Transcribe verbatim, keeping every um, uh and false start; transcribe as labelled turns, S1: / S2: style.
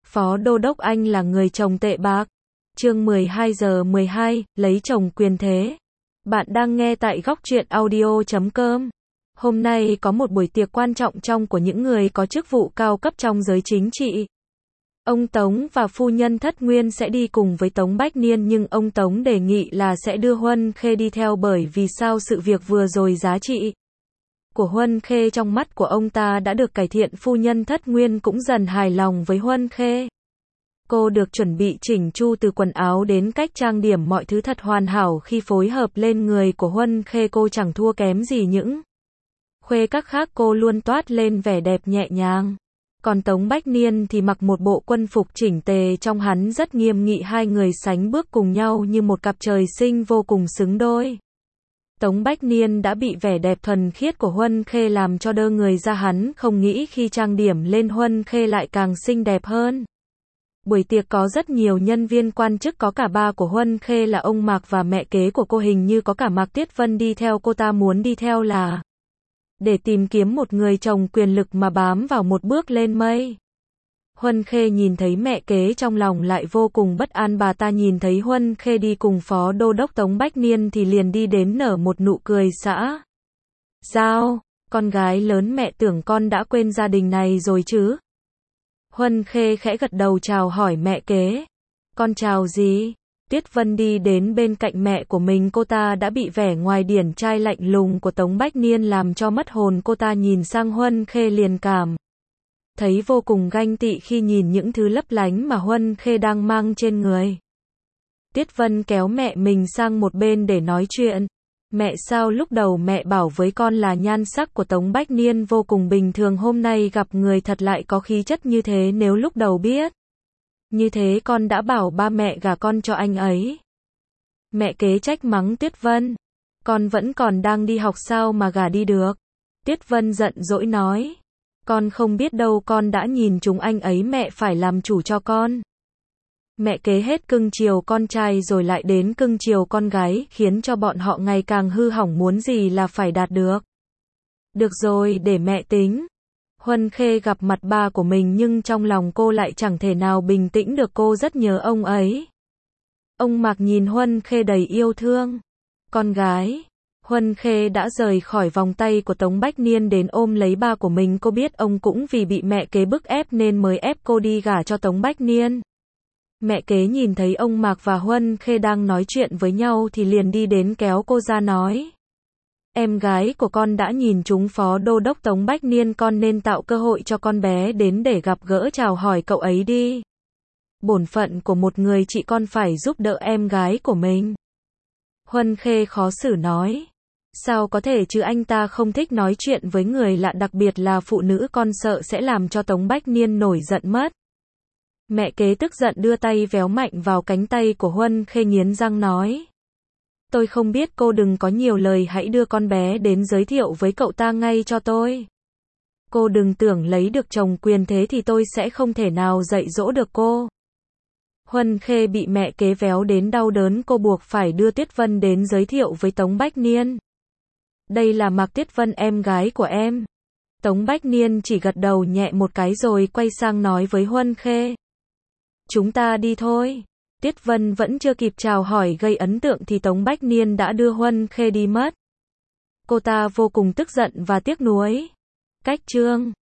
S1: Phó Đô đốc Anh là người chồng tệ bạc. Chương mười hai giờ mười hai, lấy chồng quyền thế. Bạn đang nghe tại góc truyện audio chấm com. Hôm nay có một buổi tiệc quan trọng trong của những người có chức vụ cao cấp trong giới chính trị. Ông Tống và phu nhân Thất Nguyên sẽ đi cùng với Tống Bách Niên, nhưng ông Tống đề nghị là sẽ đưa Huân Khê đi theo bởi vì sao sự việc vừa rồi giá trị của Huân Khê trong mắt của ông ta đã được cải thiện. Phu nhân Thất Nguyên cũng dần hài lòng với Huân Khê. Cô được chuẩn bị chỉnh chu từ quần áo đến cách trang điểm, mọi thứ thật hoàn hảo khi phối hợp lên người của Huân Khê. Cô chẳng thua kém gì những khuê các khác, cô luôn toát lên vẻ đẹp nhẹ nhàng. Còn Tống Bách Niên thì mặc một bộ quân phục chỉnh tề, trông hắn rất nghiêm nghị, hai người sánh bước cùng nhau như một cặp trời sinh vô cùng xứng đôi. Tống Bách Niên đã bị vẻ đẹp thuần khiết của Huân Khê làm cho đơ người ra, hắn không nghĩ khi trang điểm lên Huân Khê lại càng xinh đẹp hơn. Buổi tiệc có rất nhiều nhân viên quan chức, có cả ba của Huân Khê là ông Mạc và mẹ kế của cô, hình như có cả Mạc Tiết Vân đi theo. Cô ta muốn đi theo là để tìm kiếm một người chồng quyền lực mà bám vào một bước lên mây. Huân Khê nhìn thấy mẹ kế trong lòng lại vô cùng bất an. Bà ta nhìn thấy Huân Khê đi cùng Phó Đô đốc Tống Bách Niên thì liền đi đến nở một nụ cười xã giao. Con gái lớn, mẹ tưởng con đã quên gia đình này rồi chứ? Huân Khê khẽ gật đầu chào hỏi mẹ kế. Con chào gì? Tuyết Vân đi đến bên cạnh mẹ của mình, cô ta đã bị vẻ ngoài điển trai lạnh lùng của Tống Bách Niên làm cho mất hồn. Cô ta nhìn sang Huân Khê liền cảm thấy vô cùng ganh tị khi nhìn những thứ lấp lánh mà Huân Khê đang mang trên người. Tuyết Vân kéo mẹ mình sang một bên để nói chuyện. Mẹ, sao lúc đầu mẹ bảo với con là nhan sắc của Tống Bách Niên vô cùng bình thường, hôm nay gặp người thật lại có khí chất như thế, nếu lúc đầu biết như thế con đã bảo ba mẹ gả con cho anh ấy. Mẹ kế trách mắng Tuyết Vân. Con vẫn còn đang đi học sao mà gả đi được? Tuyết Vân giận dỗi nói. Con không biết đâu, con đã nhìn chúng anh ấy, mẹ phải làm chủ cho con. Mẹ kế hết cưng chiều con trai rồi lại đến cưng chiều con gái, khiến cho bọn họ ngày càng hư hỏng, muốn gì là phải đạt được. Được rồi, để mẹ tính. Huân Khê gặp mặt ba của mình nhưng trong lòng cô lại chẳng thể nào bình tĩnh được, cô rất nhớ ông ấy. Ông Mạc nhìn Huân Khê đầy yêu thương. Con gái. Huân Khê đã rời khỏi vòng tay của Tống Bách Niên đến ôm lấy ba của mình. Cô biết ông cũng vì bị mẹ kế bức ép nên mới ép cô đi gả cho Tống Bách Niên. Mẹ kế nhìn thấy ông Mạc và Huân Khê đang nói chuyện với nhau thì liền đi đến kéo cô ra nói. Em gái của con đã nhìn trúng Phó Đô đốc Tống Bách Niên, con nên tạo cơ hội cho con bé đến để gặp gỡ chào hỏi cậu ấy đi. Bổn phận của một người chị, con phải giúp đỡ em gái của mình. Huân Khê khó xử nói. Sao có thể chứ, anh ta không thích nói chuyện với người lạ, đặc biệt là phụ nữ, con sợ sẽ làm cho Tống Bách Niên nổi giận mất. Mẹ kế tức giận đưa tay véo mạnh vào cánh tay của Huân Khê, nghiến răng nói. Tôi không biết, cô đừng có nhiều lời, hãy đưa con bé đến giới thiệu với cậu ta ngay cho tôi. Cô đừng tưởng lấy được chồng quyền thế thì tôi sẽ không thể nào dạy dỗ được cô. Huân Khê bị mẹ kế véo đến đau đớn, cô buộc phải đưa Tuyết Vân đến giới thiệu với Tống Bách Niên. Đây là Mạc Tuyết Vân, em gái của em. Tống Bách Niên chỉ gật đầu nhẹ một cái rồi quay sang nói với Huân Khê. Chúng ta đi thôi. Tuyết Vân vẫn chưa kịp chào hỏi gây ấn tượng thì Tống Bách Niên đã đưa Huân Khê đi mất. Cô ta vô cùng tức giận và tiếc nuối. Cách chương